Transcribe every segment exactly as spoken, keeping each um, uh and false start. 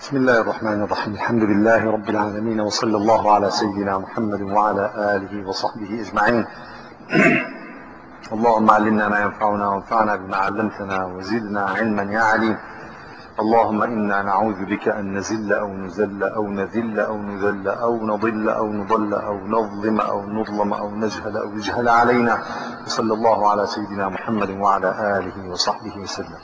بسم الله الرحمن الرحيم. الحمد لله رب العالمين، وصلى الله على سيدنا محمد وعلى آله وصحبه أجمعين. اللهم علمنا ما ينفعنا وانفعنا بما علمتنا وزدنا علما يا عليم. اللهم إنا نعوذ بك أن نزل أو نزل أو نذل أو نذل أو نضل أو نضل أو نظلم أو نظلم أو نجهل أو يجهل علينا. وصلى الله على سيدنا محمد وعلى آله وصحبه وسلم.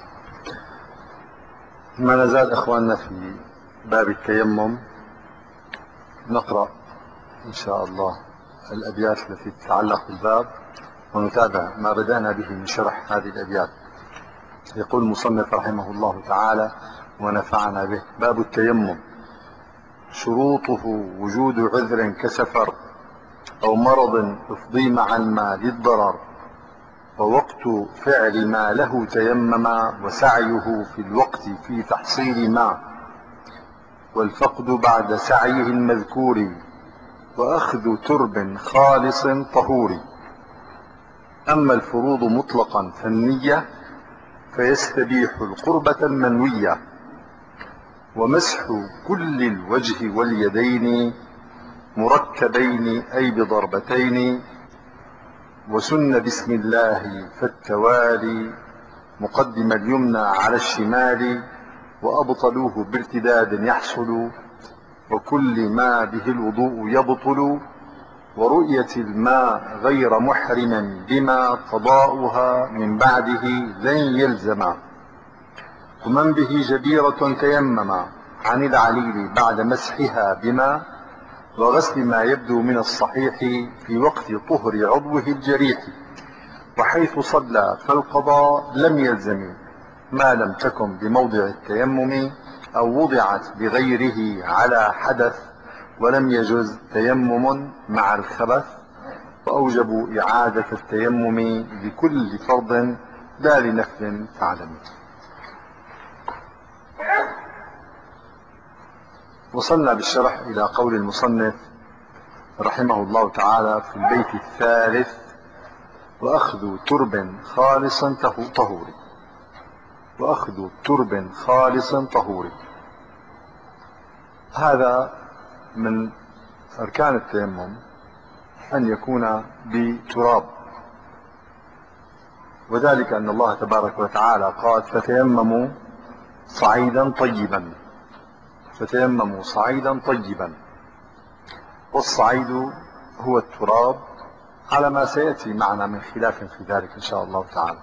ما نزال إخواننا في باب التيمم، نقرأ إن شاء الله الأبيات التي تتعلق بالباب ونتابع ما بدأنا به من شرح هذه الأبيات. يقول المصنف رحمه الله تعالى ونفعنا به: باب التيمم. شروطه وجود عذر كسفر أو مرض يفضي مع الماء للضرر، ووقت فعل ما له تيمم، وسعيه في الوقت في تحصيل ما، والفقد بعد سعيه المذكور، وأخذ ترب خالص طهور. أما الفروض مطلقا فالنية، فيستبيح القربة المنوية، ومسح كل الوجه واليدين مركبين أي بضربتين، وسن بسم الله فالتوالي مقدم اليمنى على الشمال، وأبطلوه بارتداد يحصل، وكل ما به الوضوء يبطل، ورؤية الماء غير محرم بما قضاؤها من بعده لن يلزم، ومن به جبيرة تيمم عن العليل بعد مسحها بما، وغسل ما يبدو من الصحيح في وقت طهر عضوه الجريح، وحيث صلى فالقضاء لم يلزم ما لم تكن بموضع التيمم أو وضعت بغيره على حدث، ولم يجز تيمم مع الخبث، وأوجبوا إعادة التيمم لكل فرض لا لنفل فاعلم. وصلنا بالشرح إلى قول المصنف رحمه الله تعالى في البيت الثالث: وأخذ ترب خالص طهوري. وأخذ ترب خالص طهوري، هذا من أركان التيمم أن يكون بتراب، وذلك أن الله تبارك وتعالى قال: فتيمموا صعيدا طيبا. فتيمموا صعيدا طيبا، والصعيد هو التراب، على ما سيأتي معنا من خلاف في ذلك إن شاء الله تعالى.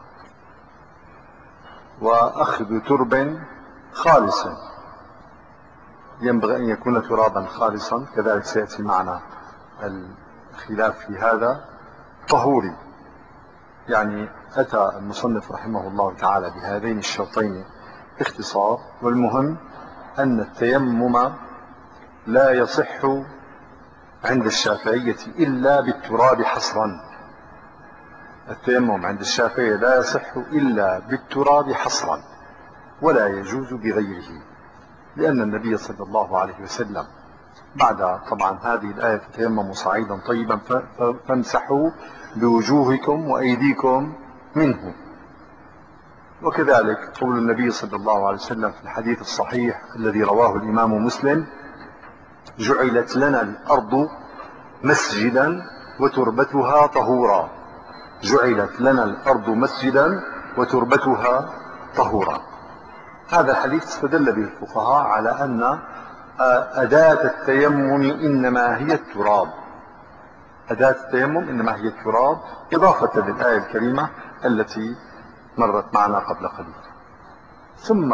وأخذ ترب خالص، ينبغي أن يكون ترابا خالصا، كذلك سيأتي معنا الخلاف في هذا. طهوري، يعني أتى المصنف رحمه الله تعالى بهذين الشرطين باختصار، والمهم أن التيمم لا يصح عند الشافعية إلا بالتراب حصرا. التيمم عند الشافعية لا يصح إلا بالتراب حصرا، ولا يجوز بغيره، لأن النبي صلى الله عليه وسلم بعد طبعا هذه الآية: تيمموا صعيدا طيبا فامسحوا بوجوهكم وأيديكم منه. وكذلك قول النبي صلى الله عليه وسلم في الحديث الصحيح الذي رواه الإمام مسلم: جعلت لنا الأرض مسجدا وتربتها طهورا. جعلت لنا الأرض مسجدا وتربتها طهورا. هذا الحديث استدل به الفقهاء على أن أداة التيمم إنما هي التراب. أداة التيمم إنما هي التراب، إضافة للآية الكريمة التي مرت معنا قبل قليل. ثم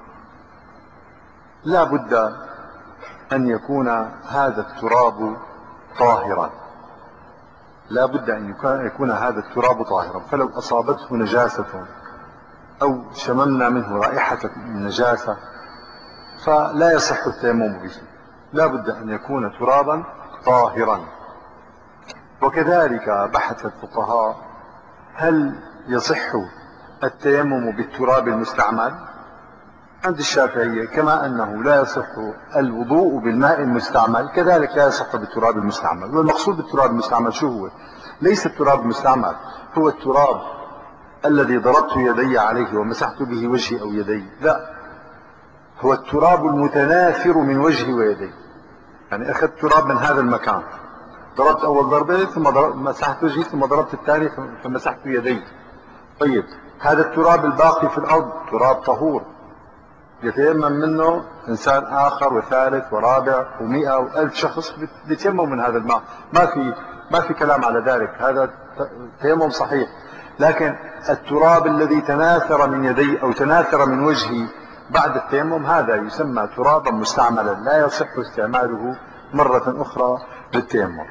لا بد أن يكون هذا التراب طاهرا. لا بد أن يكون هذا التراب طاهرا، فلو أصابته نجاسة أو شممنا منه رائحة النجاسة فلا يصح التيمم به. لا بد أن يكون ترابا طاهرا. وكذلك بحث الفقهاء: هل يصح التيمم بالتراب المستعمل؟ عند الشافعية كما أنه لا يصح الوضوء بالماء المستعمل، كذلك لا يصح بالتراب المستعمل. والمقصود بالتراب المستعمل شو هو؟ ليس التراب المستعمل هو التراب الذي ضربت يدي عليه ومسحت به وجهي أو يدي، لا، هو التراب المتناثر من وجهي ويدي. يعني أخذت تراب من هذا المكان، ضربت أول ضربة ثم ضربت مسحت وجهي ثم ضربت الثاني فمسحت يدي. طيب هذا التراب الباقي في الأرض تراب طهور يتيمم منه إنسان آخر وثالث ورابع ومئة وألف شخص بيتيمموا من هذا الماء، ما في ما في كلام على ذلك، هذا تيمم صحيح. لكن التراب الذي تناثر من يدي أو تناثر من وجهي بعد التيمم هذا يسمى ترابا مستعملا لا يصح استعماله مرة أخرى للتيمم.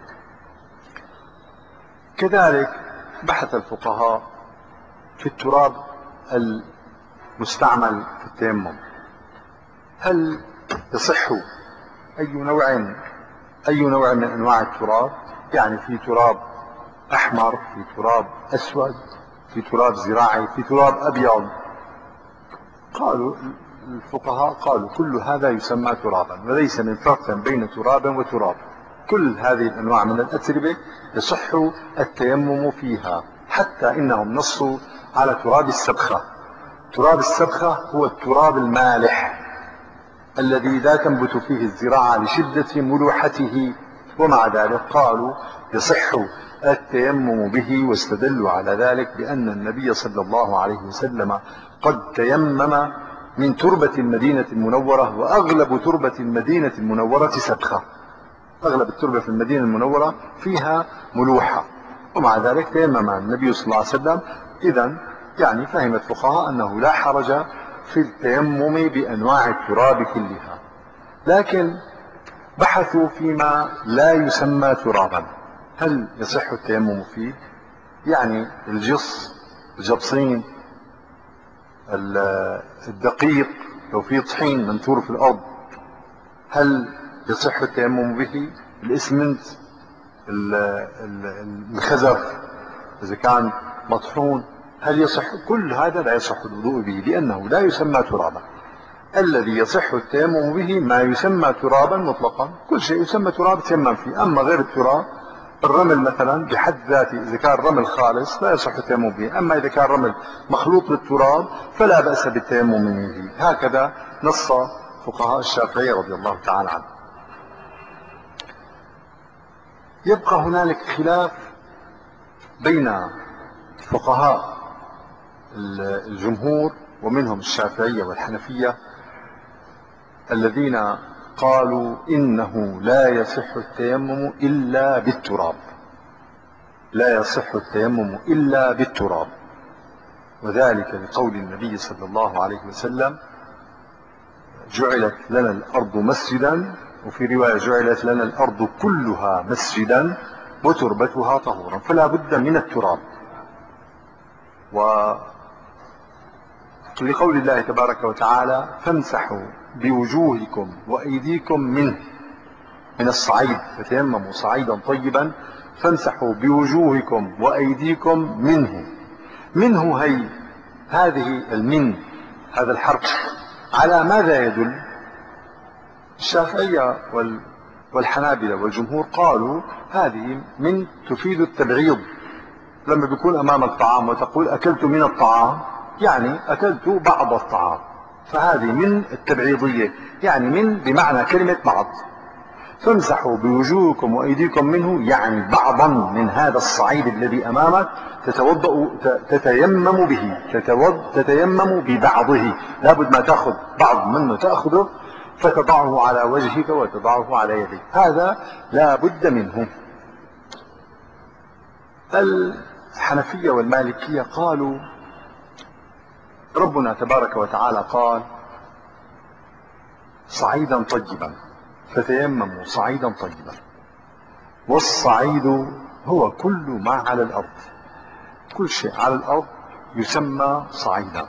كذلك بحث الفقهاء في التراب المستعمل في التيمم، هل يصح أي نوع أي نوع من أنواع التراب؟ يعني في تراب أحمر، في تراب أسود، في تراب زراعي، في تراب أبيض. قالوا الفقهاء قالوا كل هذا يسمى ترابا، وليس من فرق بين تراب وتراب. كل هذه الأنواع من الأتربة يصح التيمم فيها، حتى إنهم نصوا على تراب السبخة. تراب السبخة هو التراب المالح الذي لا تنبت فيه الزراعة لشدة ملوحته، ومع ذلك قالوا يصح التيمم به، واستدلوا على ذلك بأن النبي صلى الله عليه وسلم قد تيمم من تربة المدينة المنورة، وأغلب تربة المدينة المنورة سبخة، أغلب التربة في المدينة المنورة فيها ملوحة، ومع ذلك تيمم النبي صلى الله عليه وسلم. إذن يعني فهم الفقهاء أنه لا حرج في التيمم بأنواع التراب كلها. لكن بحثوا فيما لا يسمى ترابا، هل يصح التيمم فيه؟ يعني الجص، الجبصين، الدقيق، لو في طحين منثور في الأرض هل يصح التيمم به؟ الإسمنت، الخزف إذا كان مطحون هل يصح؟ كل هذا لا يصح الوضوء به لأنه لا يسمى ترابا. الذي يصح التيمم به ما يسمى ترابا مطلقا، كل شيء يسمى تراب تيمم فيه. أما غير التراب، الرمل مثلا بحد ذاته إذا كان رمل خالص لا يصح التيمم به، أما إذا كان رمل مخلوط بالتراب فلا بأس بالتيمم منه. هكذا نص فقهاء الشافعية رضي الله تعالى عنه. يبقى هنالك خلاف بين فقهاء الجمهور ومنهم الشافعية والحنفية الذين قالوا إنه لا يصح التيمم إلا بالتراب، لا يصح التيمم إلا بالتراب، وذلك لقول النبي صلى الله عليه وسلم جعلت لنا الأرض مسجدا، وفي رواية جعلت لنا الأرض كلها مسجدا وتربتها طهورا، فلا بد من التراب. ولقول الله تبارك وتعالى فامسحوا بوجوهكم وأيديكم منه، من الصعيد، فتيمموا صعيدا طيبا فامسحوا بوجوهكم وأيديكم منه. منه هي هذه المن، هذا الحرف على ماذا يدل؟ الشافعية والحنابلة والجمهور قالوا هذه من تفيد التبعيض. لما بيكون أمامك طعام وتقول أكلت من الطعام يعني أكلت بعض الطعام، فهذه من التبعيضية، يعني من بمعنى كلمة بعض. فامسحوا بوجوهكم وأيديكم منه يعني بعضا من هذا الصعيد الذي أمامك تتوضأ تتيمم به، تتيمم ببعضه، لابد ما تأخذ بعض منه تأخذه فتضعه على وجهك وتضعه على يديك، هذا لا بد منه. الحنفية والمالكية قالوا ربنا تبارك وتعالى قال صعيدا طيبا فتيمموا صعيدا طيبا، والصعيد هو كل ما على الأرض، كل شيء على الأرض يسمى صعيدا.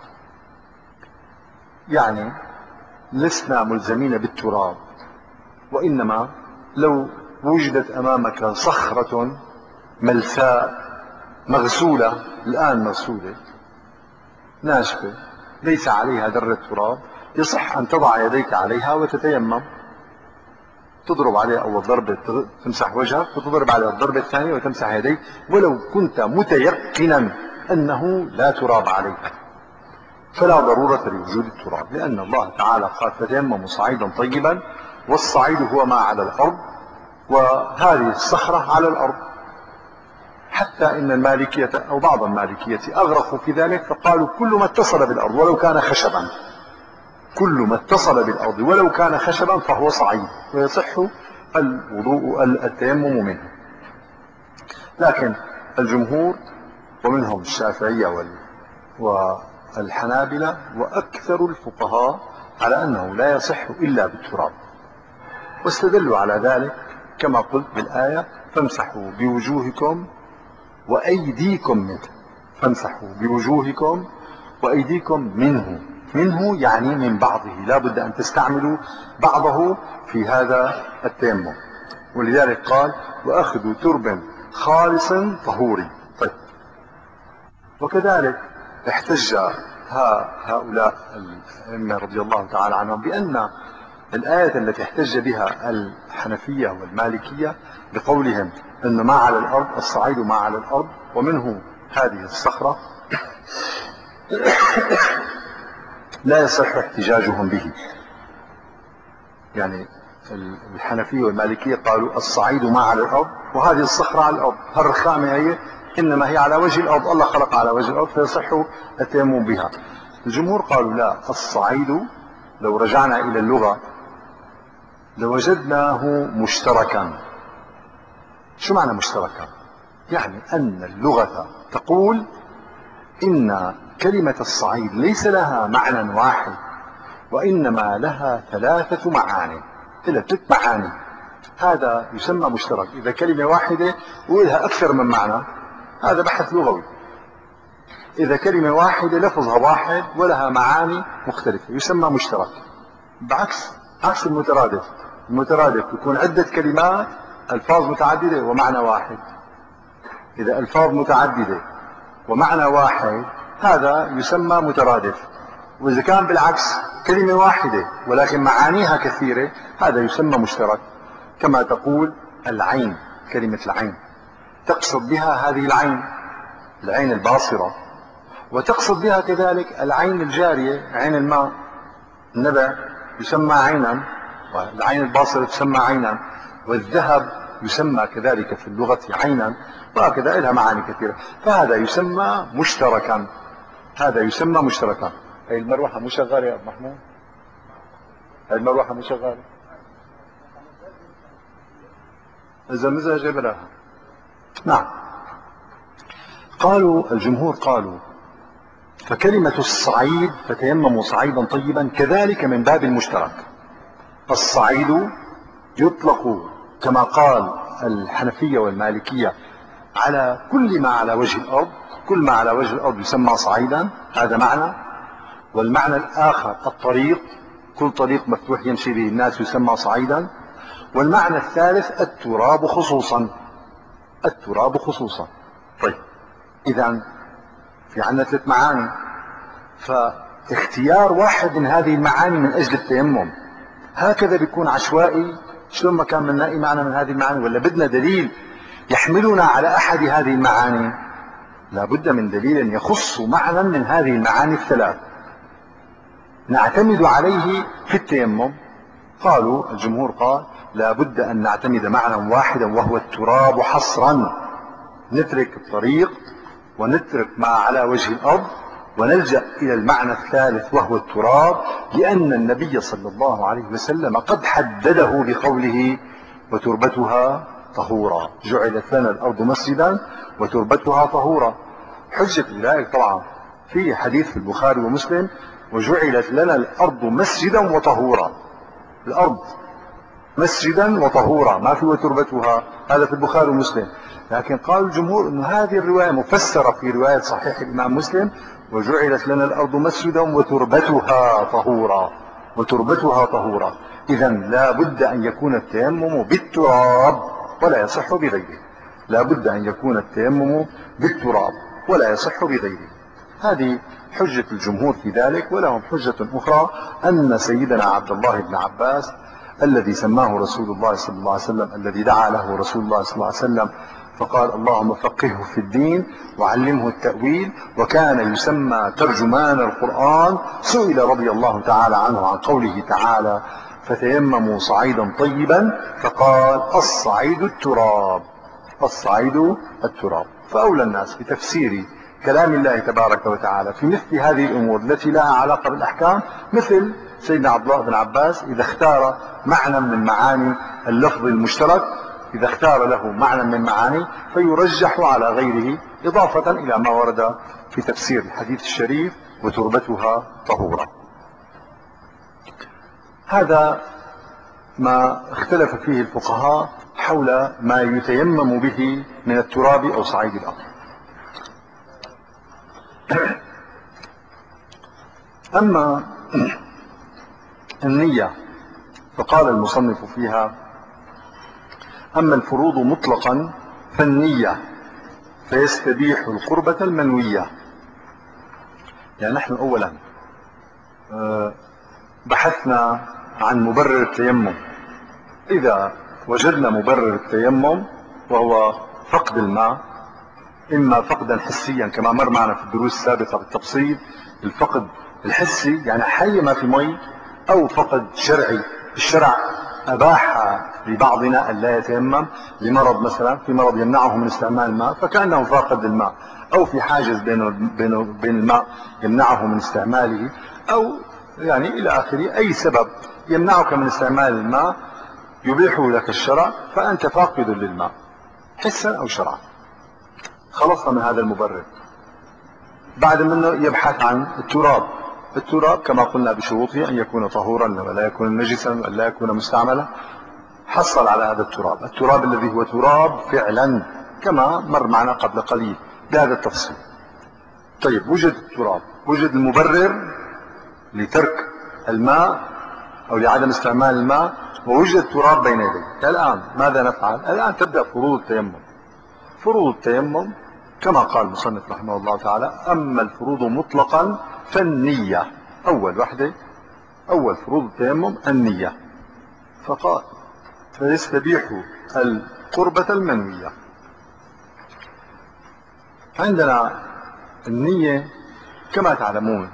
يعني لسنا ملزمين بالتراب، وإنما لو وجدت أمامك صخرة ملساء مغسولة الآن، مغسولة ناشفة ليس عليها ذرة تراب، يصح أن تضع يديك عليها وتتيمم، تضرب عليها أول ضربة تمسح وجهك وتضرب عليها الضربة الثانية وتمسح يديك، ولو كنت متيقنا أنه لا تراب عليها. فلا ضرورة لوجود التراب، لأن الله تعالى قال فتيمموا صعيدا طيبا، والصعيد هو ما على الأرض، وهذه الصخرة على الأرض. حتى إن المالكية أو بعض المالكية أغرقوا في ذلك، فقالوا كل ما اتصل بالأرض ولو كان خشبا، كل ما اتصل بالأرض ولو كان خشبا فهو صعيد ويصح الوضوء التيمم منه. لكن الجمهور ومنهم الشافعية والحنابلة وأكثر الفقهاء على أنه لا يصح إلا بالتراب، واستدلوا على ذلك كما قلت بالآية فامسحوا بوجوهكم وأيديكم منه، فامسحوا بوجوهكم وأيديكم منه، منه يعني من بعضه، لا بد أن تستعملوا بعضه في هذا التيمم، ولذلك قال وأخذوا ترب خالص طهوري. طيب، وكذلك احتج هؤلاء الأئمة رضي الله تعالى عنهم بأن الآية التي احتج بها الحنفية والمالكية بقولهم أن ما على الأرض الصعيد ما على الأرض ومنه هذه الصخرة لا يصح احتجاجهم به. يعني الحنفية والمالكية قالوا الصعيد ما على الأرض وهذه الصخرة على الأرض، هالرخامة هي إنما هي على وجه الأرض، الله خلق على وجه الأرض فيصح التيمم بها. الجمهور قالوا لا، الصعيد لو رجعنا إلى اللغة لوجدناه مشتركا. شو معنى مشتركا؟ يعني أن اللغة تقول إن كلمة الصعيد ليس لها معنى واحد، وإنما لها ثلاثة معاني، ثلاثة معاني، هذا يسمى مشترك. إذا كلمة واحدة ولها أكثر من معنى هذا بحث لغوي. إذا كلمة واحدة لفظها واحد ولها معاني مختلفة يسمى مشترك. بعكس عكس المترادف، المترادف يكون عدة كلمات ألفاظ متعددة ومعنى واحد. إذا ألفاظ متعددة ومعنى واحد هذا يسمى مترادف، وإذا كان بالعكس كلمة واحدة ولكن معانيها كثيرة هذا يسمى مشترك. كما تقول العين، كلمة العين تقصد بها هذه العين، العين الباصرة، وتقصد بها كذلك العين الجارية، عين الماء، النبع يسمى عينا، والعين الباصرة تسمى عينا، والذهب يسمى كذلك في اللغة عينا، وهكذا لها معاني كثيرة، فهذا يسمى مشتركا، هذا يسمى مشتركا. هي المروحة مو شغالة يا أبو محمود؟ هي المروحة مو شغالة؟ إذا مزعجة بلاها. نعم. قالوا الجمهور قالوا فكلمة الصعيد فتيمموا صعيدا طيبا كذلك من باب المشترك. الصعيد يطلق كما قال الحنفية والمالكية على كل ما على وجه الأرض، كل ما على وجه الأرض يسمى صعيدا، هذا معنى. والمعنى الآخر الطريق، كل طريق مفتوح يمشي به الناس يسمى صعيدا. والمعنى الثالث التراب خصوصا، التراب خصوصا. طيب، إذن في عندنا ثلاث معاني، فاختيار واحد من هذه المعاني من أجل التيمم هكذا بيكون عشوائي. شلون ما كان من نلاقي معنى من هذه المعاني؟ ولا بدنا دليل يحملنا على أحد هذه المعاني؟ لا بد من دليل يخص معنى من هذه المعاني الثلاث نعتمد عليه في التيمم. قالوا الجمهور قال لا بد أن نعتمد معنى واحدا وهو التراب حصرا، نترك الطريق ونترك ما على وجه الأرض ونلجأ إلى المعنى الثالث وهو التراب، لأن النبي صلى الله عليه وسلم قد حدده بقوله وتربتها طهورا، جعلت لنا الأرض مسجدا وتربتها طهورا. حجة أولئك طبعا في حديث في البخاري ومسلم وجعلت لنا الأرض مسجدا وطهورا، الأرض مسجدا وطهورا، ما في وتربتها، هذا في البخاري ومسلم. لكن قال الجمهور أن هذه الرواية مفسرة في رواية صحيح الإمام مسلم وجعلت لنا الأرض مسجدا وتربتها طهورا، وتربتها طهورا. إذا لا بد أن يكون التيمم بالتراب ولا يصح بغيره، لا بد أن يكون التيمم بالتراب ولا يصح بغيره. هذه حجة الجمهور في ذلك. ولهم حجة أخرى أن سيدنا عبد الله بن عباس الذي سماه رسول الله صلى الله عليه وسلم، الذي دعا له رسول الله صلى الله عليه وسلم فقال اللهم فقهه في الدين وعلمه التأويل، وكان يسمى ترجمان القرآن. سئل رضي الله تعالى عنه عن قوله تعالى فتيمموا صعيدا طيبا، فقال الصعيد التراب، الصعيد التراب. فأولى الناس بتفسير كلام الله تبارك وتعالى في مثل هذه الأمور التي لها علاقة بالأحكام مثل سيدنا عبد الله بن عباس، إذا اختار معنى من معاني اللفظ المشترك، إذا اختار له معنى من معاني فيرجح على غيره إضافة إلى ما ورد في تفسير الحديث الشريف وتربتها طهورة. هذا ما اختلف فيه الفقهاء حول ما يتيمم به من التراب أو صعيد الأرض. أما النية فقال المصنف فيها أما الفروض مطلقا فالنية فيستبيح القربة المنوية. يعني نحن أولا بحثنا عن مبرر التيمم. إذا وجدنا مبرر التيمم وهو فقد الماء، إما فقدا حسيا كما مر معنا في الدروس السابقة بالتفصيل، الفقد الحسي يعني حي ما في مي، أو فقد شرعي، الشرع أباح لبعضنا أن لا يتيمم لمرض، مثلا في مرض يمنعه من استعمال الماء فكأنه فاقد الماء، أو في حاجز بين بين الماء يمنعه من استعماله، أو يعني إلى آخره، أي سبب يمنعك من استعمال الماء يبيحه لك الشرع، فأنت فاقد للماء حسا أو شرعا. خلصنا من هذا المبرر. بعد منه يبحث عن التراب. التراب كما قلنا بشروطه أن يكون طهورا ولا يكون نجسا ولا يكون مستعملا. حصل على هذا التراب، التراب الذي هو تراب فعلا كما مر معنا قبل قليل بهذا التفصيل. طيب وجد التراب، وجد المبرر لترك الماء أو لعدم استعمال الماء، ووجد التراب بين يديه. الآن ماذا نفعل؟ الآن تبدأ فروض التيمم. فروض التيمم كما قال المصنف رحمه الله تعالى أما الفروض مطلقا فالنية. أول وحدة، أول فروض التيمم النية. فقال فيستبيح القربة المنوية. عندنا النية كما تعلمون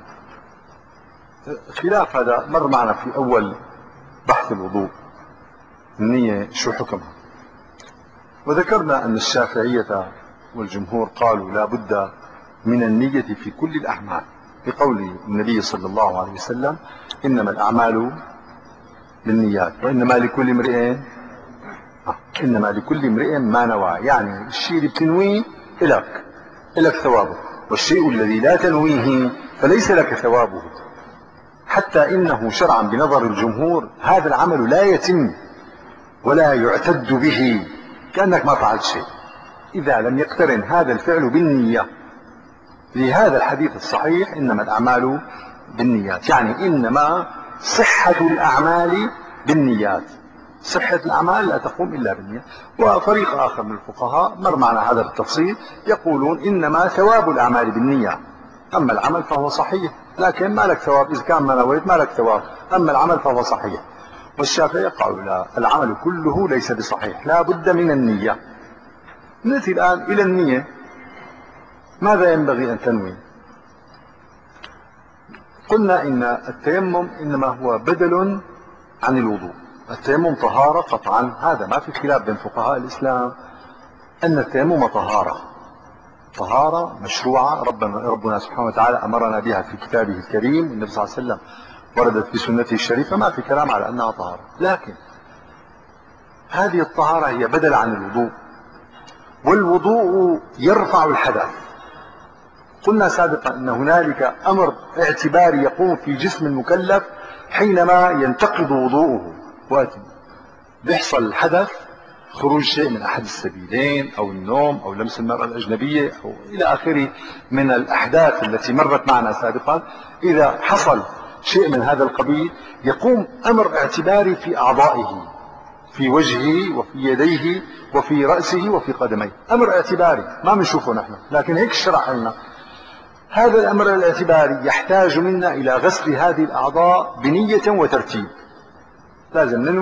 خلاف هذا مر معنا في أول بحث الوضوء، النية شو حكمها، وذكرنا أن الشافعية والجمهور قالوا لا بد من النية في كل الأعمال بقول النبي صلى الله عليه وسلم إنما الأعمال بالنيات وإنما لكل امرئ إنما لكل امرئ ما نوى. يعني الشيء اللي بتنويه لك لك ثوابه، والشيء الذي لا تنويه فليس لك ثوابه. حتى إنه شرعا بنظر الجمهور هذا العمل لا يتم ولا يعتد به كأنك ما فعلت شيء إذا لم يقترن هذا الفعل بالنية. لهذا الحديث الصحيح إنما الأعمال بالنيات، يعني إنما صحة الأعمال بالنيات، صحة الأعمال لا تقوم إلا بالنية. وفريق آخر من الفقهاء مر معنا هذا بالتفصيل يقولون إنما ثواب الأعمال بالنية، أما العمل فهو صحيح لكن ما لك ثواب، إذا كان ما نويت ما لك ثواب، أما العمل فهو صحيح. والشافعي قالوا لا، العمل كله ليس بصحيح، لا بد من النية. نأتي الآن إلى النية. ماذا ينبغي أن تنوي؟ قلنا إن التيمم إنما هو بدل عن الوضوء. التيمم طهارة قطعا، هذا ما في خلاف بين فقهاء الإسلام أن التيمم طهارة، طهارة مشروعة ربنا, ربنا سبحانه وتعالى أمرنا بها في كتابه الكريم، النبي صلى الله عليه وسلم وردت في سنته الشريفة، ما في كلام على أنها طهارة. لكن هذه الطهارة هي بدل عن الوضوء، والوضوء يرفع الحدث. قلنا سابقا أن هنالك أمر اعتباري يقوم في جسم المكلف حينما ينتقض وضوءه، وقت بيحصل الحدث، خروج شيء من أحد السبيلين أو النوم أو لمس المرأة الأجنبية أو إلى آخره من الأحداث التي مرت معنا سابقا. إذا حصل شيء من هذا القبيل يقوم أمر اعتباري في أعضائه، في وجهه وفي يديه وفي رأسه وفي قدميه، أمر اعتباري ما بنشوفه نحن، لكن هيك شرع لنا. هذا الأمر الاعتباري يحتاج منا إلى غسل هذه الأعضاء بنية وترتيب. لازم ننوي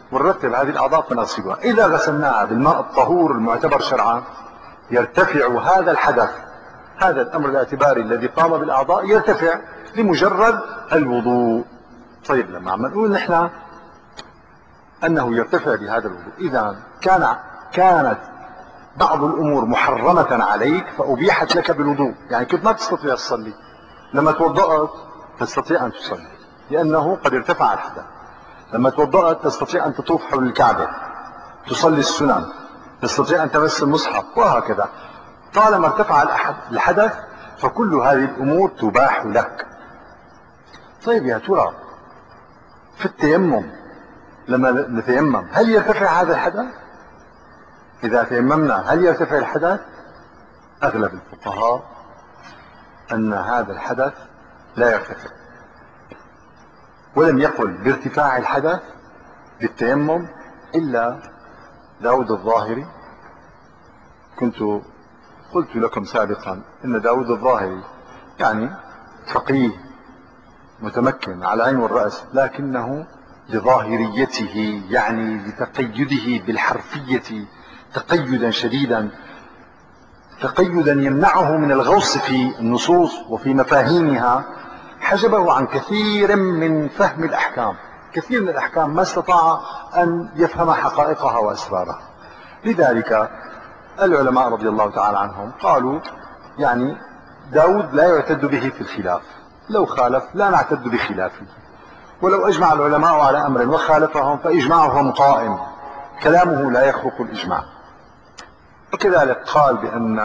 ونرتب هذه الأعضاء فنغسلها. إذا غسلناها بالماء الطهور المعتبر شرعا يرتفع هذا الحدث، هذا الأمر الاعتباري الذي قام بالأعضاء يرتفع لمجرد الوضوء. طيب لما عم نقول نحن أنه يرتفع بهذا الوضوء، إذا كان كانت بعض الأمور محرمة عليك فأبيحت لك بالوضوء، يعني كنت ما تستطيع تصلي، لما توضأت تستطيع أن تصلي لأنه قد ارتفع الحدث. لما توضأت تستطيع أن تطوف حول الكعبة، تصلي السنن، تستطيع أن تمس المصحف، وهكذا. طالما ارتفع الحدث فكل هذه الأمور تباح لك. طيب يا ترى في التيمم لما نتيمم هل يرتفع هذا الحدث؟ إذا تيممنا هل يرتفع الحدث؟ أغلب الفقهاء أن هذا الحدث لا يرتفع، ولم يقل بارتفاع الحدث بالتيمم إلا داود الظاهري. كنت قلت لكم سابقا أن داود الظاهري يعني فقيه متمكن على العين والرأس، لكنه لظاهريته يعني لتقيده بالحرفية تقيدا شديدا، تقيدا يمنعه من الغوص في النصوص وفي مفاهيمها، حجبه عن كثير من فهم الأحكام. كثير من الأحكام ما استطاع أن يفهم حقائقها وأسرارها. لذلك العلماء رضي الله تعالى عنهم قالوا يعني داود لا يعتد به في الخلاف، لو خالف لا نعتد بخلافه، ولو أجمع العلماء على أمر وخالفهم فإجماعهم قائم، كلامه لا يخرق الإجماع. وكذلك قال بأن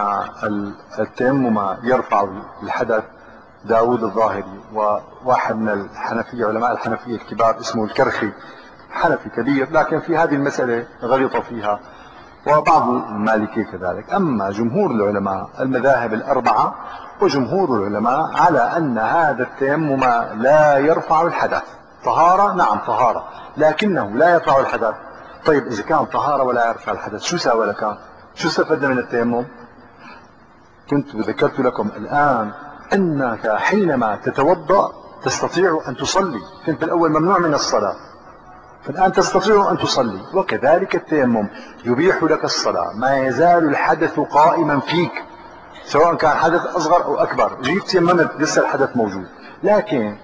التيمم يرفع الحدث داود الظاهري، وواحد من الحنفية علماء الحنفية الكبار اسمه الكرخي، حنفي كبير لكن في هذه المسألة غلط فيها، وبعض المالكية كذلك. أما جمهور العلماء المذاهب الأربعة وجمهور العلماء على أن هذا التيمم لا يرفع الحدث. طهارة، نعم طهارة، لكنه لا يرفع الحدث. طيب إذا كان طهارة ولا يرفع الحدث شو ساوى لك؟ شو استفدنا من التيمم؟ كنت ذكرت لكم الآن أنك حينما تتوضأ تستطيع أن تصلي، كنت بالأول ممنوع من الصلاة فالآن تستطيع أن تصلي. وكذلك التيمم يبيح لك الصلاة، ما يزال الحدث قائما فيك سواء كان حدث أصغر أو أكبر، جيت تيممت لسه الحدث موجود، لكن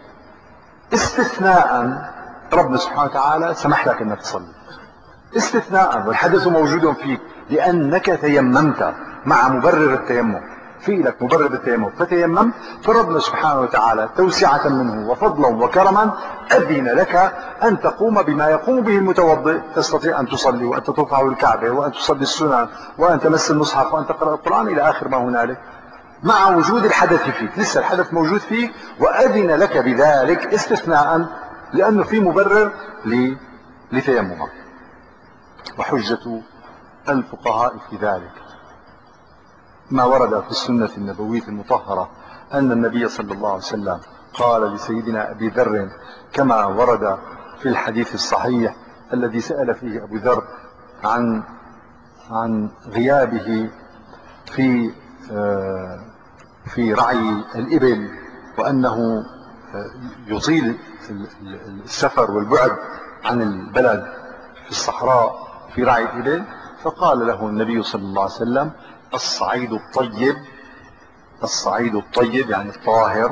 استثناء ربنا سبحانه وتعالى سمح لك أنك تصلي استثناء، والحدث موجود فيك لأنك تيممت مع مبرر التيمم، في لك مبرر التيمم فتيممت، فربنا سبحانه وتعالى توسعة منه وفضلا وكرما أذن لك أن تقوم بما يقوم به المتوضئ، تستطيع أن تصلي وأن تطوف حول الكعبة وأن تصلي السنن وأن تمس المصحف وأن تقرأ القرآن إلى آخر ما هنالك، مع وجود الحدث فيك، لسه الحدث موجود فيك وأذن لك بذلك استثناء لأنه في مبرر لتيممك. وحجة الفقهاء في ذلك ما ورد في السنة النبوية المطهرة أن النبي صلى الله عليه وسلم قال لسيدنا أبي ذر كما ورد في الحديث الصحيح الذي سأل فيه أبو ذر عن عن غيابه في في رعي الإبل، وأنه يطيل السفر والبعد عن البلد في الصحراء في رعي الإبل، فقال له النبي صلى الله عليه وسلم الصعيد الطيب، الصعيد الطيب يعني الطاهر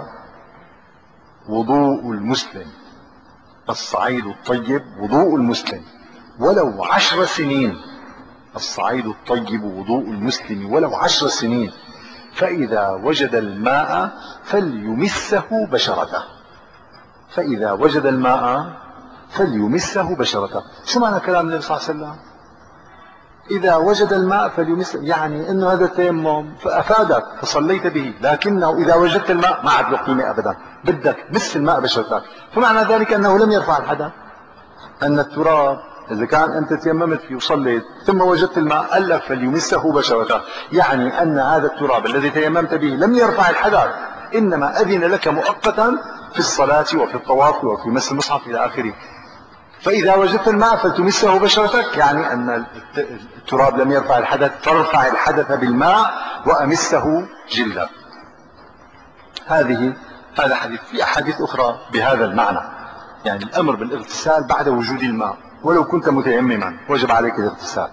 وضوء المسلم، الصعيد الطيب وضوء المسلم ولو عشر سنين، الصعيد الطيب وضوء المسلم ولو عشر سنين، فإذا وجد الماء فليمسه بشرته، فإذا وجد الماء فليمسه بشرته. شو معنى كلام النبي صلى الله عليه وسلم؟ إذا وجد الماء فليمسه، يعني أنه هذا التيمم فأفادك فصليت به، لكنه إذا وجدت الماء ما عاد له قيمة أبدا، بدك مس الماء بشرتك. فمعنى ذلك أنه لم يرفع الحدث، أن التراب إذا كان أنت تيممت فيه وصليت ثم وجدت الماء قال لك فليمسه بشرته، يعني أن هذا التراب الذي تيممت به لم يرفع الحدث، إنما أذن لك مؤقتا في الصلاة وفي الطواف وفي مس المصحف إلى آخره. فإذا وجدت الماء فلتمسه بشرتك، يعني أن التراب لم يرفع الحدث، فارفع الحدث بالماء وأمسه جلدك. هذه هذا حديث. في أحاديث أخرى بهذا المعنى، يعني الأمر بالاغتسال بعد وجود الماء، ولو كنت متيمما وجب عليك الاغتسال.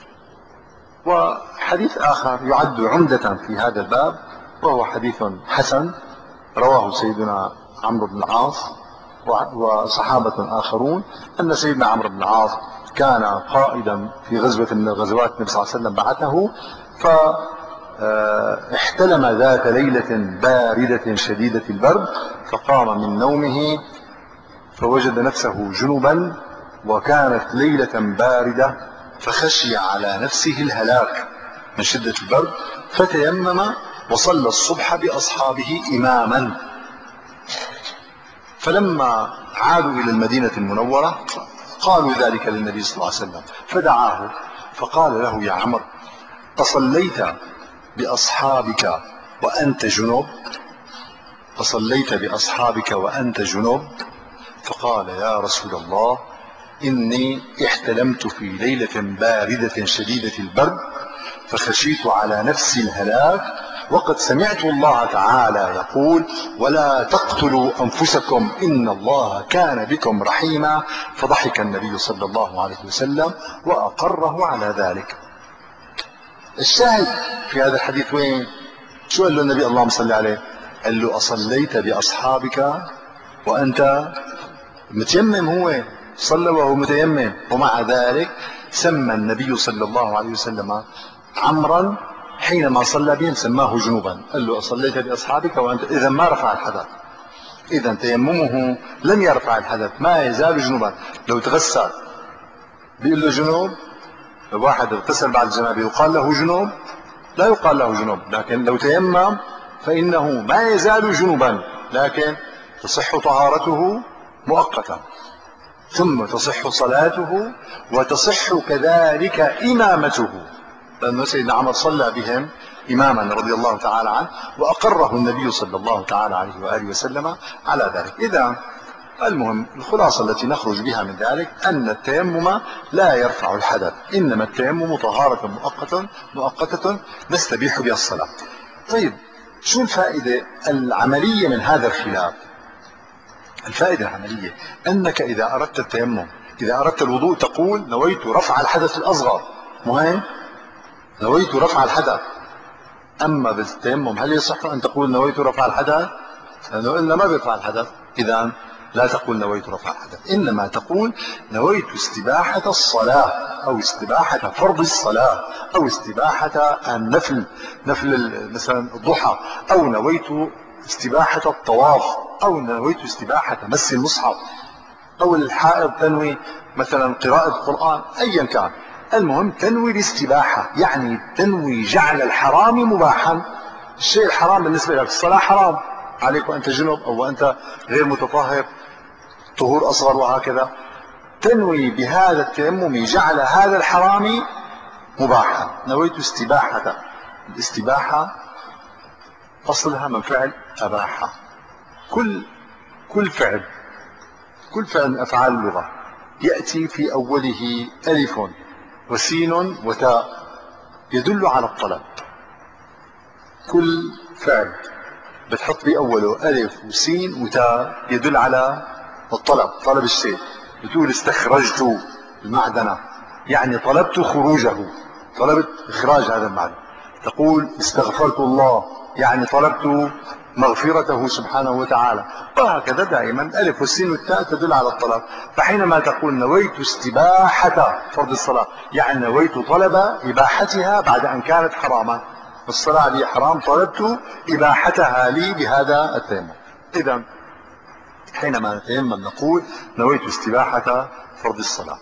وحديث آخر يعد عمدة في هذا الباب وهو حديث حسن رواه سيدنا عمرو بن العاص وصحابة آخرون أن سيدنا عمرو بن العاص كان قائدا في غزوة من الغزوات النبي صلى الله عليه وسلم بعثه، فاحتلم ذات ليلة باردة شديدة البرد، فقام من نومه فوجد نفسه جنبا وكانت ليلة باردة، فخشي على نفسه الهلاك من شدة البرد، فتيمم وصلى الصبح بأصحابه إماما. فلما عادوا إلى المدينة المنورة قالوا ذلك للنبي صلى الله عليه وسلم، فدعاه فقال له: يا عمرو، أصليت بأصحابك وأنت جنوب؟ أصليت بأصحابك وأنت جنوب؟ فقال: يا رسول الله، إني احتلمت في ليلة باردة شديدة البرد فخشيت على نفسي الهلاك، وقد سمعت الله تعالى يقول: ولا تقتلوا أنفسكم إن الله كان بكم رحيما. فضحك النبي صلى الله عليه وسلم وأقره على ذلك. الشاهد في هذا الحديث وين؟ شو قال له النبي اللهم صل عليه؟ قال له: أصليت بأصحابك وأنت متيمم. هو صلى وهو متيمم، ومع ذلك سمى النبي صلى الله عليه وسلم عمرا حينما صلى بهم سماه جنوبا. قال له: أصليت بأصحابك وأنت، إذا ما رفع الحدث، إذا تيممه لم يرفع الحدث، ما يزال جنوبا. لو تغسل بيقول له جنوب؟ لو واحد اغتسل بعد الجنابه يقال له جنوب؟ لا يقال له جنوب. لكن لو تيمم فإنه ما يزال جنوبا، لكن تصح طهارته مؤقتا، ثم تصح صلاته، وتصح كذلك إمامته، لأن سيدنا عمر صلى بهم إماما رضي الله تعالى عنه، وأقره النبي صلى الله تعالى عليه وآله وسلم على ذلك. إذا المهم الخلاصة التي نخرج بها من ذلك أن التيمم لا يرفع الحدث، إنما التيمم طهارة مؤقتة مؤقتة نستبيح بها الصلاة. طيب، شو الفائدة العملية من هذا الخلاف؟ الفائدة العملية أنك إذا أردت التيمم، إذا أردت الوضوء، تقول: نويت رفع الحدث الأصغر، مهم نويت رفع الحدث. أما بالتيمم هل يصح أن تقول نويت رفع الحدث؟ لأنه قلنا ما بيرفع الحدث، إذا لا تقول نويت رفع الحدث، إنما تقول نويت استباحة الصلاة، أو استباحة فرض الصلاة، أو استباحة النفل، نفل مثلا الضحى، أو نويت استباحة الطواف، أو نويت استباحة مس المصحف، أو الحائض تنوي مثلا قراءة القرآن، أيا كان. المهم تنوي الاستباحة، يعني تنوي جعل الحرام مباحا. الشيء الحرام بالنسبة لك، الصلاة حرام عليك وأنت جنب أو وأنت غير متطهر، طهور أصغر وهكذا، تنوي بهذا التيمم جعل هذا الحرام مباحا. نويت استباحة. الاستباحة أصلها من فعل أباحة. كل كل فعل كل فعل من أفعال اللغة يأتي في أوله ألف وسين وتاء يدل على الطلب. كل فعل بتحط بأوله ألف وسين وتاء يدل على الطلب، طلب الشيء. بتقول استخرجت المعدن، يعني طلبت خروجه، طلبت إخراج هذا المعدن. تقول استغفرت الله، يعني طلبت مغفرته سبحانه وتعالى. وهكذا دائما ألف والسين والتاء تدل على الطلب. فحينما تقول نويت استباحة فرض الصلاة، يعني نويت طلب إباحتها بعد أن كانت حراما. الصلاة لي حرام، طلبت إباحتها لي بهذا التيمم. إذا حينما نتيمم نقول نويت استباحة فرض الصلاة.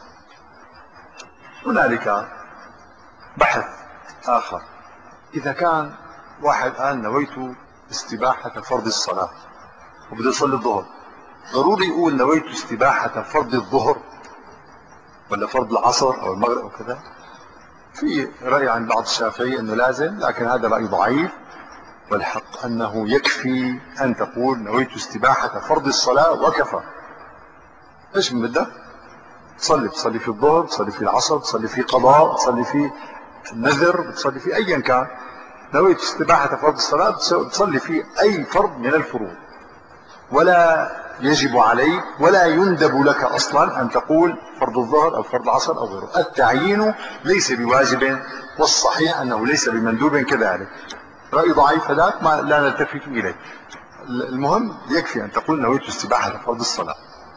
هنالك بحث آخر، إذا كان واحد قال نويت استباحة فرض الصلاة وبده يصلي الظهر، ضروري يقول نويت استباحة فرض الظهر ولا فرض العصر أو المغرب أو كذا؟ في رأي عن بعض الشافعي أنه لازم، لكن هذا رأي ضعيف، والحق أنه يكفي أن تقول نويت استباحة فرض الصلاة وكفى. إيش من بدك؟ تصلي تصلي في الظهر، تصلي في العصر، تصلي في قضاء، تصلي في نذر، بتصلي في أيا كان. نويت استباحة فرض الصلاة بتصلي في أي فرض من الفروض، ولا يجب عليك ولا يندب لك أصلا أن تقول فرض الظهر أو فرض العصر أو غيره. التعيين ليس بواجب، والصحيح أنه ليس بمندوب كذلك. رأي ضعيف هذاك ما لا نلتفت إليه. المهم يكفي أن تقول نويت استباحة فرض الصلاة.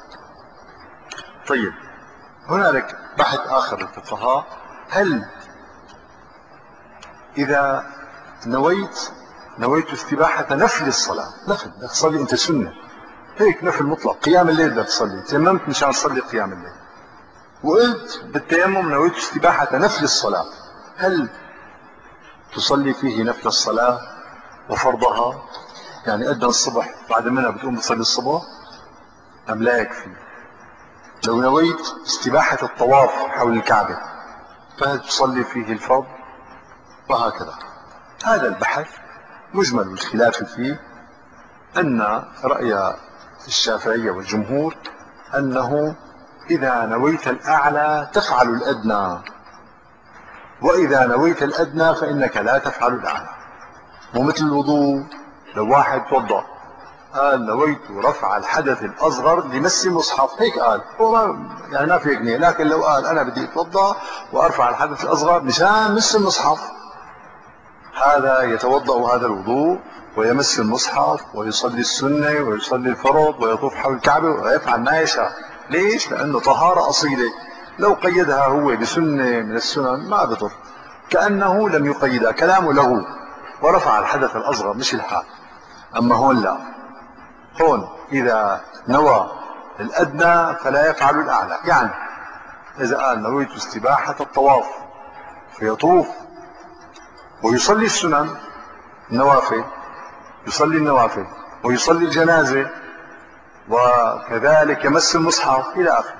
طيب، هنالك بحث آخر للفقهاء: هل إذا نويت نويت استباحة نفل الصلاة، نفل تصلي أنت سنة هيك، نفل مطلق، قيام الليل بدك تصلي، تيممت مشان تصلي قيام الليل، وقلت بالتيمم نويت استباحة نفل الصلاة، هل تصلي فيه نفل الصلاة وفرضها؟ يعني أذن الصبح بعد منها بتقوم تصلي الصبح أم لا يكفي؟ لو نويت استباحة الطواف حول الكعبة فهل تصلي فيه الفرض؟ وهكذا. هذا البحث مجمل الخلاف فيه أن رأي الشافعية والجمهور أنه إذا نويت الأعلى تفعل الأدنى، وإذا نويت الأدنى فإنك لا تفعل الأعلى. مو مثل الوضوء، لو واحد توضأ قال نويت رفع الحدث الأصغر لمس المصحف، هيك قال هو ما يعني ما في يقنيه، لكن لو قال أنا بدي أتوضأ وأرفع الحدث الأصغر مشان مس المصحف، هذا يتوضأ هذا الوضوء ويمس المصحف ويصلي السنة ويصلي الفرض ويطوف حول الكعبة ويفعل ما يشاء. ليش؟ لأنه طهارة أصيلة. لو قيدها هو بسنة من السنن ما بضر، كأنه لم يقيدها، كلامه له، ورفع الحدث الأصغر مش الحال. أما هون لا، هون إذا نوى الأدنى فلا يفعل الأعلى. يعني إذا قال نويت استباحة الطواف فيطوف ويصلي السنن النوافل، يصلي النوافل ويصلي الجنازة وكذلك يمس المصحف إلى آخره.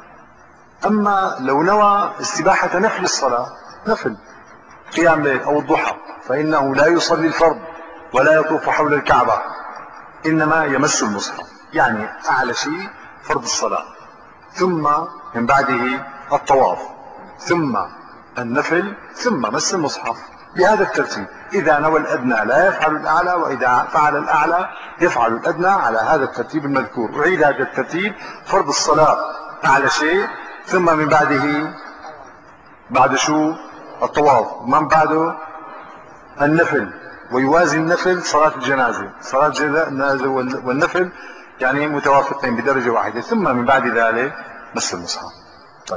أما لو نوى استباحة نفل الصلاة، نفل قيام ليل أو الضحى، فإنه لا يصلي الفرض ولا يطوف حول الكعبة، إنما يمس المصحف. يعني أعلى شيء فرض الصلاة، ثم من بعده الطواف، ثم النفل، ثم مس المصحف، بهذا الترتيب. إذا نوى الأدنى لا يفعل الأعلى، وإذا فعل الأعلى يفعل الأدنى، على هذا الترتيب المذكور. أعيد هذا الترتيب: فرض الصلاة أعلى شيء، ثم من بعده بعد شو؟ الطواف، ومن بعده النفل، ويوازي النفل صلاة الجنازة. صلاة الجنازة والنفل يعني متوافقين بدرجة واحدة، ثم من بعد ذلك مس المصحف. طيب،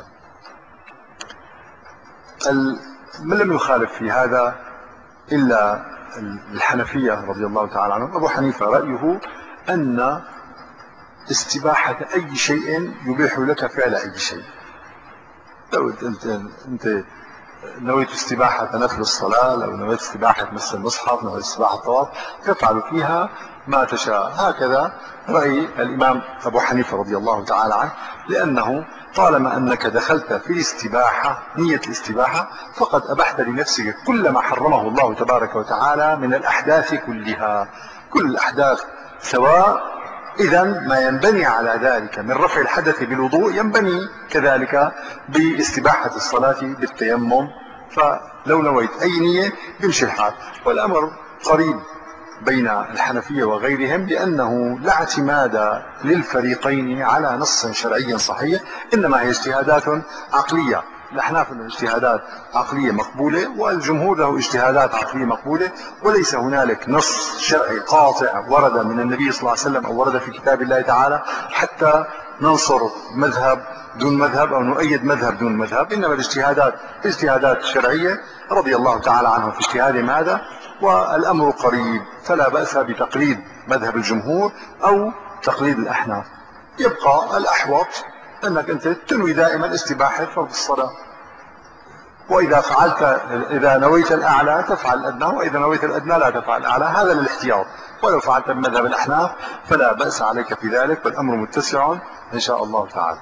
من لم يخالف في هذا إلا الحنفية رضي الله تعالى عنهم. أبو حنيفة رأيه أن استباحة أي شيء يبيح لك فعل أي شيء. لو أنت, انت نويت استباحة نفل الصلاة، لو نويت استباحة مس المصحف، نويت استباحة الطواف، تفعل فيها ما تشاء. هكذا رأي الإمام أبو حنيفة رضي الله تعالى عنه، لأنه طالما أنك دخلت في الاستباحة نية الاستباحة فقد أبحت لنفسك كل ما حرمه الله تبارك وتعالى من الأحداث كلها، كل الأحداث سواء. إذا ما ينبني على ذلك من رفع الحدث بالوضوء ينبني كذلك باستباحة الصلاة بالتيمم. فلو نويت أي نية يمشي الحال. والأمر قريب بين الحنفية وغيرهم، لأنه لا اعتماد للفريقين على نص شرعي صحيح، إنما هي اجتهادات عقلية. الأحناف له اجتهادات عقلية مقبولة، والجمهور له اجتهادات عقلية مقبولة، وليس هنالك نص شرعي قاطع ورد من النبي صلى الله عليه وسلم أو ورد في كتاب الله تعالى حتى ننصر مذهب دون مذهب أو نؤيد مذهب دون مذهب. إنما الاجتهادات اجتهادات شرعية رضي الله تعالى عنهم في اجتهادهم هذا، والأمر قريب، فلا بأس بتقليد مذهب الجمهور أو تقليد الأحناف. يبقى الأحوط أنك أنت تنوي دائما استباحة فرض الصلاة، وإذا فعلت إذا نويت الأعلى تفعل الأدنى، وإذا نويت الأدنى لا تفعل الأعلى. هذا للاحتياط. ولو فعلت بمذهب الأحناف فلا بأس عليك في ذلك، والأمر متسع إن شاء الله تعالى.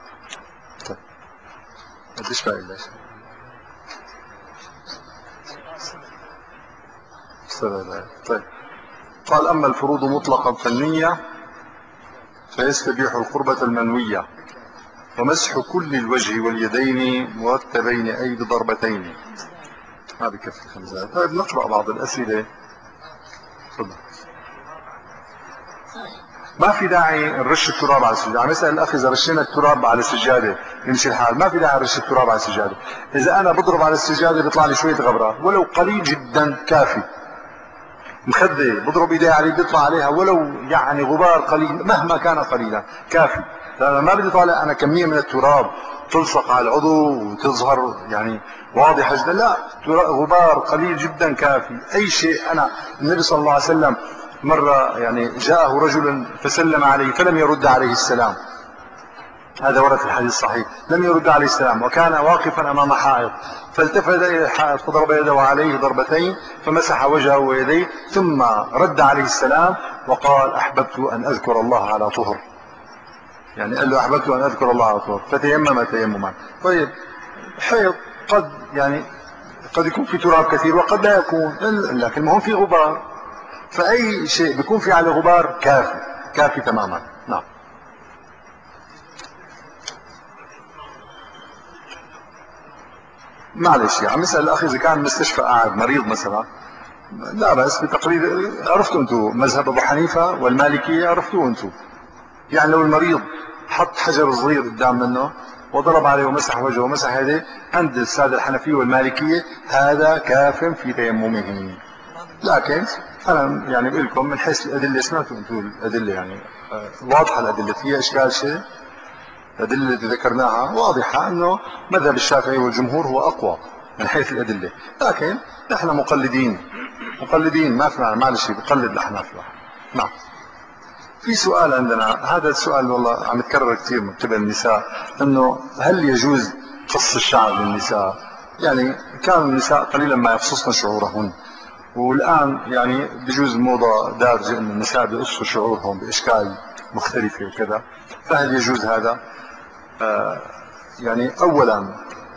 طيب، قال: أما الفروض مطلقا فالنية فيستبيح القربة المنوية ومسح كل الوجه واليدين مرتبين أي بضربتين. هذه كفة خمسة. طيب، نقرأ بعض الأسئلة. تفضل. ما في داعي نرش التراب على السجادة. عم يسأل الأخ إذا رشينا التراب على السجادة يمشي الحال. ما في داعي نرش التراب على السجادة. إذا أنا بضرب على السجادة بيطلع لي شوية غبرة ولو قليل جدا كافي. مخدة بضرب إيدي عليه بيطلع عليها ولو يعني غبار قليل مهما كان قليلا كافي. لأن ما بدي طالع أنا كمية من التراب تلصق على العضو وتظهر يعني واضحة جدا. لا، غبار قليل جدا كافي. أي شيء. أنا النبي صلى الله عليه وسلم مرة يعني جاءه رجل فسلم عليه فلم يرد عليه السلام. هذا ورد في الحديث الصحيح. لم يرد عليه السلام وكان واقفا أمام حائط فالتفت إلى الحائط فضرب يده عليه ضربتين فمسح وجهه ويديه ثم رد عليه السلام وقال أحببت أن أذكر الله على طهر. يعني قال له أحببت أن أذكر الله على طهر فتيمم تيمما. طيب حيض قد يعني قد يكون في تراب كثير وقد لا يكون لكن المهم في غبار. فأي شيء بيكون في عليه غبار كافي كافي تماما. نعم. معلش عم يسأل الأخ إذا كان مستشفى قاعد مريض مثلا لا بأس بتقليد. عرفتوا أنتم مذهب أبو حنيفة والمالكية عرفتوه أنتم. يعني لو المريض حط حجر صغير قدام منه وضرب عليه ومسح وجهه ومسح يديه عند السادة الحنفية والمالكية هذا كاف في تيممه. لكن أنا يعني بقول لكم من حيث الأدلة سمعتوا أنتم الأدلة يعني واضحة. الأدلة فيها إشكال شيء. الأدلة التي ذكرناها واضحة أنه مذهب الشافعي والجمهور هو أقوى من حيث الأدلة. لكن نحن مقلدين مقلدين ما في معلش بقلد الأحناف. نعم. في سؤال عندنا. هذا السؤال والله عم يتكرر كثير من قبل النساء انه هل يجوز قص الشعر للنساء؟ يعني كان النساء قليلا ما يقصصن شعورهن والان يعني بجوز الموضة دارجة ان النساء بيقصوا شعورهم باشكال مختلفة وكذا. فهل يجوز هذا؟ آه يعني اولا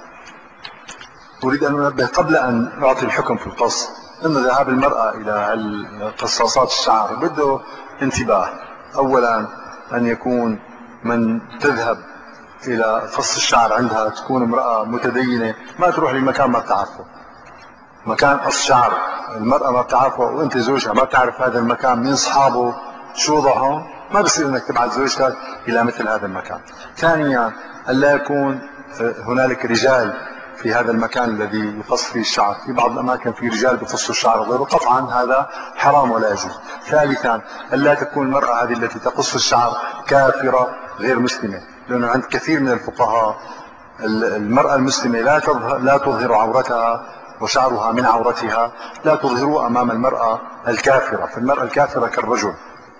اريد ان انبه قبل ان اعطي الحكم في القص انه ذهاب المرأة الى قصاصات الشعر بده انتباه. اولا ان يكون من تذهب الى قص الشعر عندها تكون امرأة متدينة ما تروح لمكان ما بتعرفه. مكان قص شعر المرأة ما بتعرفه وانت زوجها ما بتعرف هذا المكان مين اصحابه شو وضعهم ما بصير انك تبعث زوجتك الى مثل هذا المكان. ثانيا الا يكون هنالك رجال في هذا المكان الذي يقص فيه الشعر. في بعض الاماكن في رجال بقصوا الشعر وغيره قطعا هذا حرام ولا يجوز. ثالثا الا تكون المرأة هذه التي تقص الشعر كافرة غير مسلمة. لانه عند كثير من الفقهاء المرأة المسلمة لا تظهر لا تظهر عورتها وشعرها من عورتها لا تظهره امام المرأة الكافرة. فالمرأة الكافرة كالرجل.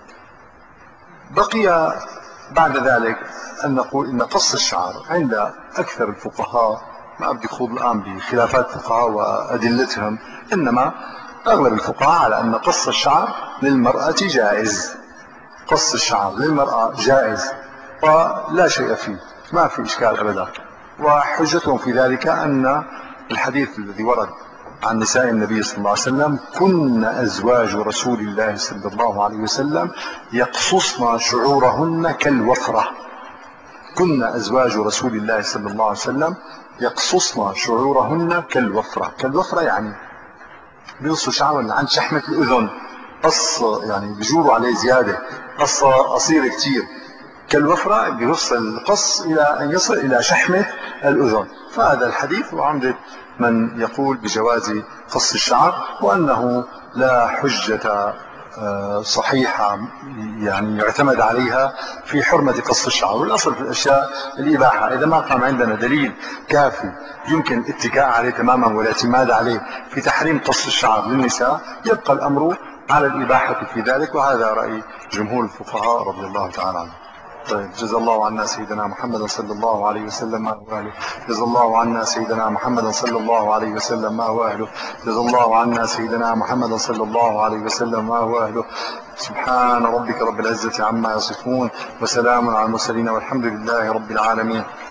بقي بعد ذلك ان نقول ان قص الشعر عند اكثر الفقهاء ما بدي خوض الان بخلافات الفقهاء وادلتهم انما اغلب الفقهاء على ان قص الشعر للمرأة جائز. قص الشعر للمرأة جائز ولا شيء فيه ما في اشكال ابدا. وحجتهم في ذلك ان الحديث الذي ورد عن نساء النبي صلى الله عليه وسلم كن ازواج رسول الله صلى الله عليه وسلم يقصصن شعورهن كالوفرة. كن ازواج رسول الله صلى الله عليه وسلم يقصصن شعورهن كالوفرة. كالوفرة يعني بيقصوا شعرهن عند شحمة الاذن قص يعني بيجوروا عليه زيادة قصة قصيرة كتير. كالوفرة بيوصل القص الى ان يصل الى شحمة الاذن. فهذا الحديث وعمدة من يقول بجواز قص الشعر وانه لا حجة صحيحة يعني يعتمد عليها في حرمة قص الشعر. والاصل في الاشياء الاباحة. اذا ما قام عندنا دليل كافي يمكن الاتكاء عليه تماما والاعتماد عليه في تحريم قص الشعر للنساء يبقى الامر على الاباحة في ذلك. وهذا رأي جمهور الفقهاء رضي الله تعالى عنهم. طيب جزا الله عنا سيدنا محمد صلى الله عليه وسلم ما هو أهله. جزا الله عنا سيدنا محمد صلى الله عليه وسلم ما هو أهله. جزا الله عنا سيدنا محمد صلى الله عليه وسلم ما هو أهله. سبحان ربك رب العزة عما يصفون وسلام على المرسلين والحمد لله رب العالمين.